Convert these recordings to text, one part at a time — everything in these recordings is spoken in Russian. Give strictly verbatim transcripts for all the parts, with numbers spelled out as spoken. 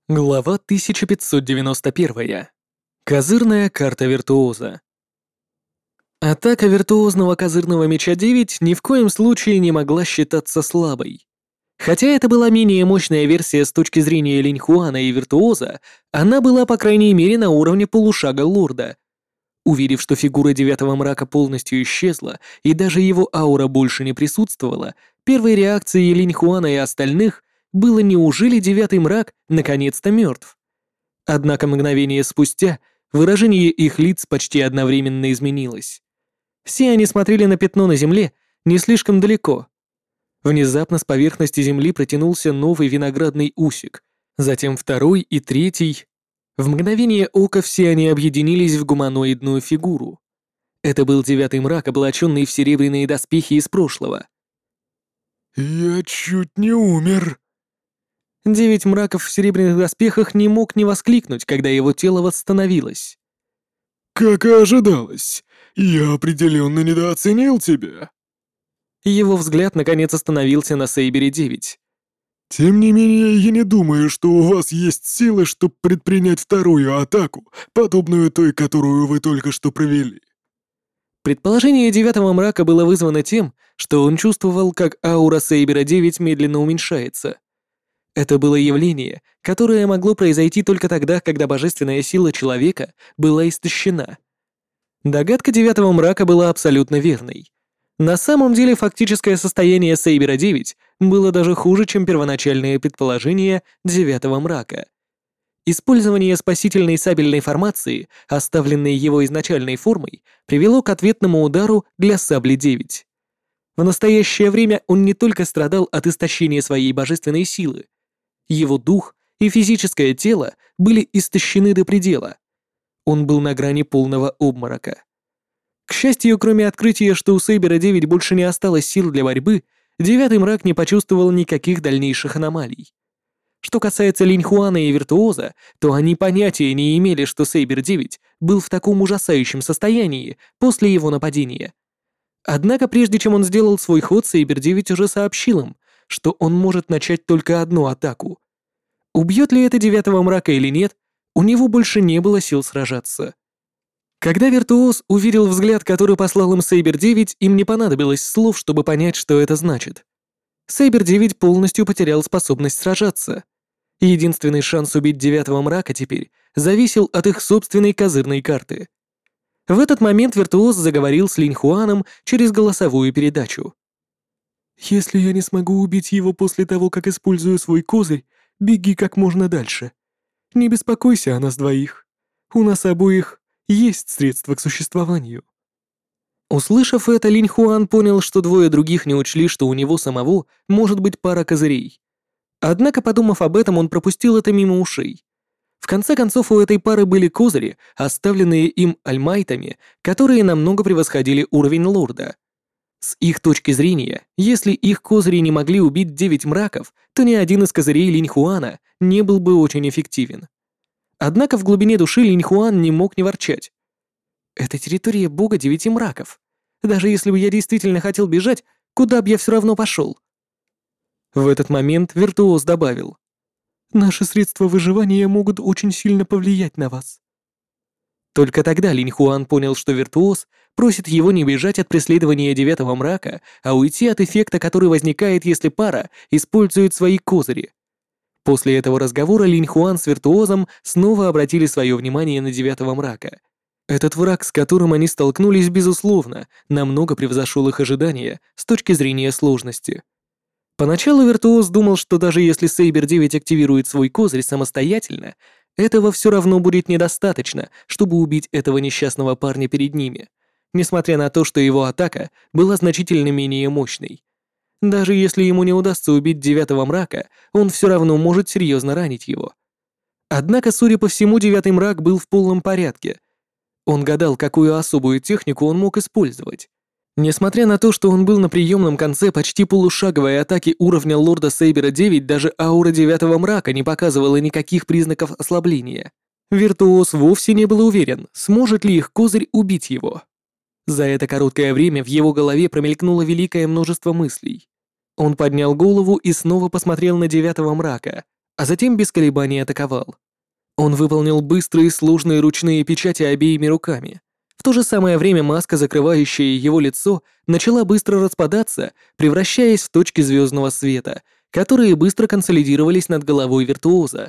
Глава тысяча пятьсот девяносто один. Козырная карта виртуоза. Атака виртуозного козырного меча девять ни в коем случае не могла считаться слабой. Хотя это была менее мощная версия с точки зрения Линьхуана и виртуоза, она была по крайней мере на уровне полушага лорда. Увидев, что фигура девятого мрака полностью исчезла и даже его аура больше не присутствовала, первой реакцией Линьхуана и остальных было: неужели девятый мрак наконец-то мертв? Однако мгновение спустя выражение их лиц почти одновременно изменилось. Все они смотрели на пятно на земле не слишком далеко. Внезапно с поверхности земли протянулся новый виноградный усик, затем второй и третий. В мгновение ока все они объединились в гуманоидную фигуру. Это был девятый мрак, облаченный в серебряные доспехи из прошлого. «Я чуть не умер». Девять мраков в серебряных доспехах не мог не воскликнуть, когда его тело восстановилось. «Как и ожидалось, я определенно недооценил тебя». Его взгляд наконец остановился на Сейбере девять. «Тем не менее, я не думаю, что у вас есть силы, чтобы предпринять вторую атаку, подобную той, которую вы только что провели». Предположение девятого мрака было вызвано тем, что он чувствовал, как аура Сейбера девять медленно уменьшается. Это было явление, которое могло произойти только тогда, когда божественная сила человека была истощена. Догадка девятого мрака была абсолютно верной. На самом деле фактическое состояние Сейбера девять было даже хуже, чем первоначальное предположение девятого мрака. Использование спасительной сабельной формации, оставленной его изначальной формой, привело к ответному удару для сабли девять. В настоящее время он не только страдал от истощения своей божественной силы, его дух и физическое тело были истощены до предела. Он был на грани полного обморока. К счастью, кроме открытия, что у Сейбера девять больше не осталось сил для борьбы, девятый мрак не почувствовал никаких дальнейших аномалий. Что касается Линьхуана и Виртуоза, то они понятия не имели, что Сейбер девять был в таком ужасающем состоянии после его нападения. Однако прежде чем он сделал свой ход, Сейбер девять уже сообщил им, что он может начать только одну атаку. Убьет ли это девятого мрака или нет, у него больше не было сил сражаться. Когда Виртуоз увидел взгляд, который послал им Сейбер девять, им не понадобилось слов, чтобы понять, что это значит. Сейбер девять полностью потерял способность сражаться. Единственный шанс убить девятого мрака теперь зависел от их собственной козырной карты. В этот момент Виртуоз заговорил с Линьхуаном через голосовую передачу. «Если я не смогу убить его после того, как использую свой козырь, беги как можно дальше. Не беспокойся о нас двоих. У нас обоих есть средства к существованию». Услышав это, Линьхуан понял, что двое других не учли, что у него самого может быть пара козырей. Однако, подумав об этом, он пропустил это мимо ушей. В конце концов, у этой пары были козыри, оставленные им альмайтами, которые намного превосходили уровень лорда. С их точки зрения, если их козыри не могли убить девять мраков, то ни один из козырей Линьхуана не был бы очень эффективен. Однако в глубине души Линьхуан не мог не ворчать. «Это территория бога девяти мраков. Даже если бы я действительно хотел бежать, куда бы я все равно пошел?» В этот момент Виртуоз добавил: «Наши средства выживания могут очень сильно повлиять на вас». Только тогда Линьхуан понял, что Виртуоз просит его не бежать от преследования девятого мрака, а уйти от эффекта, который возникает, если пара использует свои козыри. После этого разговора Линьхуан с Виртуозом снова обратили свое внимание на девятого мрака. Этот враг, с которым они столкнулись, безусловно, намного превзошел их ожидания с точки зрения сложности. Поначалу Виртуоз думал, что даже если Сейбер девять активирует свой козырь самостоятельно, этого все равно будет недостаточно, чтобы убить этого несчастного парня перед ними, несмотря на то, что его атака была значительно менее мощной. Даже если ему не удастся убить девятого мрака, он все равно может серьезно ранить его. Однако, судя по всему, девятый мрак был в полном порядке. Он гадал, какую особую технику он мог использовать. Несмотря на то, что он был на приемном конце почти полушаговой атаки уровня лорда Сейбера девять, даже аура девятого мрака не показывала никаких признаков ослабления. Виртуоз вовсе не был уверен, сможет ли их козырь убить его. За это короткое время в его голове промелькнуло великое множество мыслей. Он поднял голову и снова посмотрел на девятого мрака, а затем без колебаний атаковал. Он выполнил быстрые сложные ручные печати обеими руками. В то же самое время маска, закрывающая его лицо, начала быстро распадаться, превращаясь в точки звездного света, которые быстро консолидировались над головой виртуоза.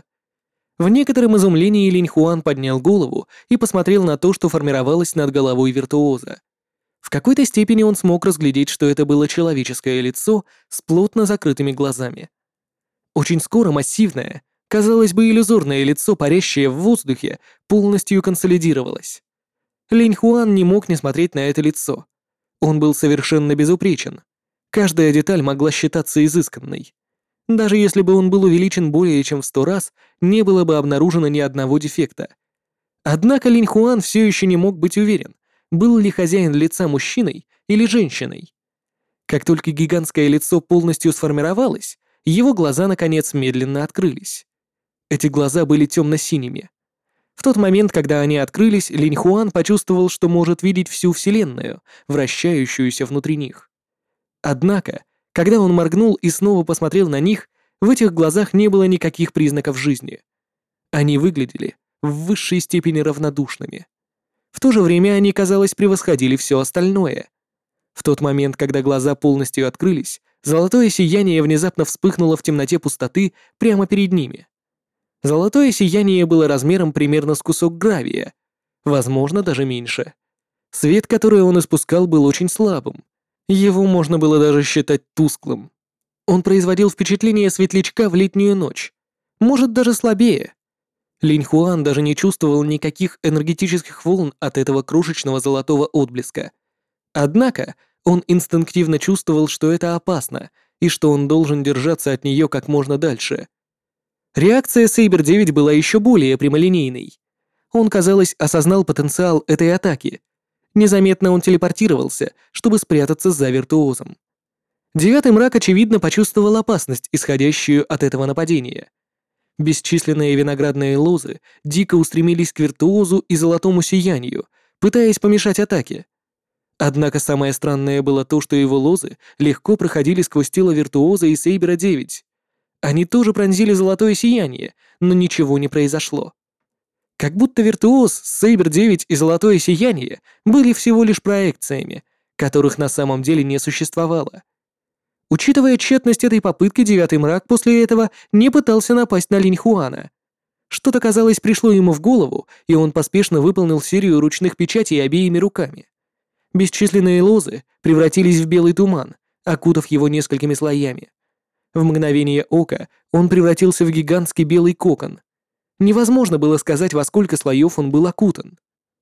В некотором изумлении Линь Хуан поднял голову и посмотрел на то, что формировалось над головой виртуоза. В какой-то степени он смог разглядеть, что это было человеческое лицо с плотно закрытыми глазами. Очень скоро массивное, казалось бы, иллюзорное лицо, парящее в воздухе, полностью консолидировалось. Линь Хуан не мог не смотреть на это лицо. Он был совершенно безупречен. Каждая деталь могла считаться изысканной. Даже если бы он был увеличен более чем в сто раз, не было бы обнаружено ни одного дефекта. Однако Линь Хуан все еще не мог быть уверен, был ли хозяин лица мужчиной или женщиной. Как только гигантское лицо полностью сформировалось, его глаза, наконец, медленно открылись. Эти глаза были темно-синими. В тот момент, когда они открылись, Линь Хуан почувствовал, что может видеть всю Вселенную, вращающуюся внутри них. Однако, когда он моргнул и снова посмотрел на них, в этих глазах не было никаких признаков жизни. Они выглядели в высшей степени равнодушными. В то же время они, казалось, превосходили все остальное. В тот момент, когда глаза полностью открылись, золотое сияние внезапно вспыхнуло в темноте пустоты прямо перед ними. Золотое сияние было размером примерно с кусок гравия, возможно, даже меньше. Свет, который он испускал, был очень слабым. Его можно было даже считать тусклым. Он производил впечатление светлячка в летнюю ночь. Может, даже слабее. Линь Хуан даже не чувствовал никаких энергетических волн от этого крошечного золотого отблеска. Однако он инстинктивно чувствовал, что это опасно, и что он должен держаться от нее как можно дальше. Реакция Сейбер девять была еще более прямолинейной. Он, казалось, осознал потенциал этой атаки. Незаметно он телепортировался, чтобы спрятаться за виртуозом. Девятый мрак, очевидно, почувствовал опасность, исходящую от этого нападения. Бесчисленные виноградные лозы дико устремились к виртуозу и золотому сиянию, пытаясь помешать атаке. Однако самое странное было то, что его лозы легко проходили сквозь тело виртуоза и Сейбера девять. Они тоже пронзили золотое сияние, но ничего не произошло. Как будто виртуоз, Сейбер девять и золотое сияние были всего лишь проекциями, которых на самом деле не существовало. Учитывая тщетность этой попытки, девятый мрак после этого не пытался напасть на Линь Хуана. Что-то, казалось, пришло ему в голову, и он поспешно выполнил серию ручных печатей обеими руками. Бесчисленные лозы превратились в белый туман, окутав его несколькими слоями. В мгновение ока он превратился в гигантский белый кокон. Невозможно было сказать, во сколько слоев он был окутан.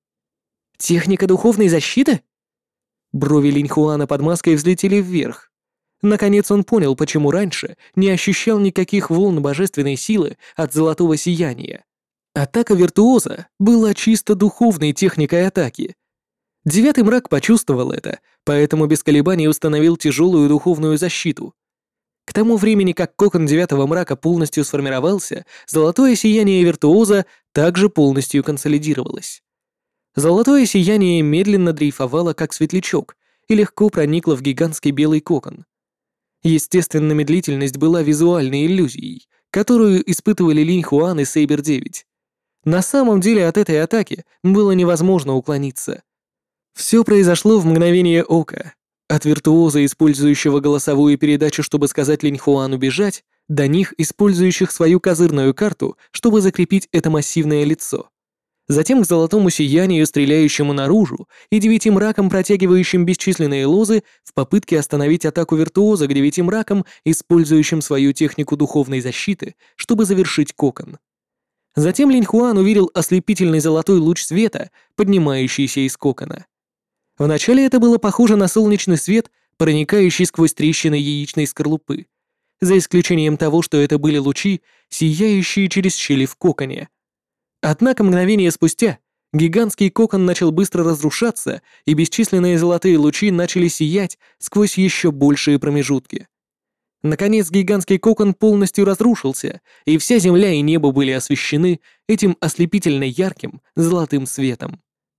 «Техника духовной защиты?» Брови Линь Хуана под маской взлетели вверх. Наконец он понял, почему раньше не ощущал никаких волн божественной силы от золотого сияния. Атака виртуоза была чисто духовной техникой атаки. Девятый мрак почувствовал это, поэтому без колебаний установил тяжелую духовную защиту. К тому времени, как кокон девятого мрака полностью сформировался, золотое сияние виртуоза также полностью консолидировалось. Золотое сияние медленно дрейфовало, как светлячок, и легко проникло в гигантский белый кокон. Естественно, медлительность была визуальной иллюзией, которую испытывали Линь Хуан и Сейбер девять. На самом деле от этой атаки было невозможно уклониться. Все произошло в мгновение ока. От виртуоза, использующего голосовую передачу, чтобы сказать Линь Хуану бежать, до них, использующих свою козырную карту, чтобы закрепить это массивное лицо. Затем к золотому сиянию, стреляющему наружу, и девяти мракам, протягивающим бесчисленные лозы в попытке остановить атаку виртуоза к девяти мракам, использующим свою технику духовной защиты, чтобы завершить кокон. Затем Линь Хуан увидел ослепительный золотой луч света, поднимающийся из кокона. Вначале это было похоже на солнечный свет, проникающий сквозь трещины яичной скорлупы, за исключением того, что это были лучи, сияющие через щели в коконе. Однако мгновение спустя гигантский кокон начал быстро разрушаться, и бесчисленные золотые лучи начали сиять сквозь еще большие промежутки. Наконец гигантский кокон полностью разрушился, и вся земля и небо были освещены этим ослепительно ярким золотым светом.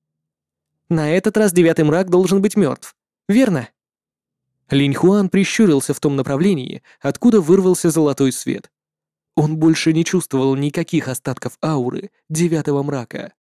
На этот раз девятый мрак должен быть мертв, верно? Линь Хуан прищурился в том направлении, откуда вырвался золотой свет. Он больше не чувствовал никаких остатков ауры девятого мрака.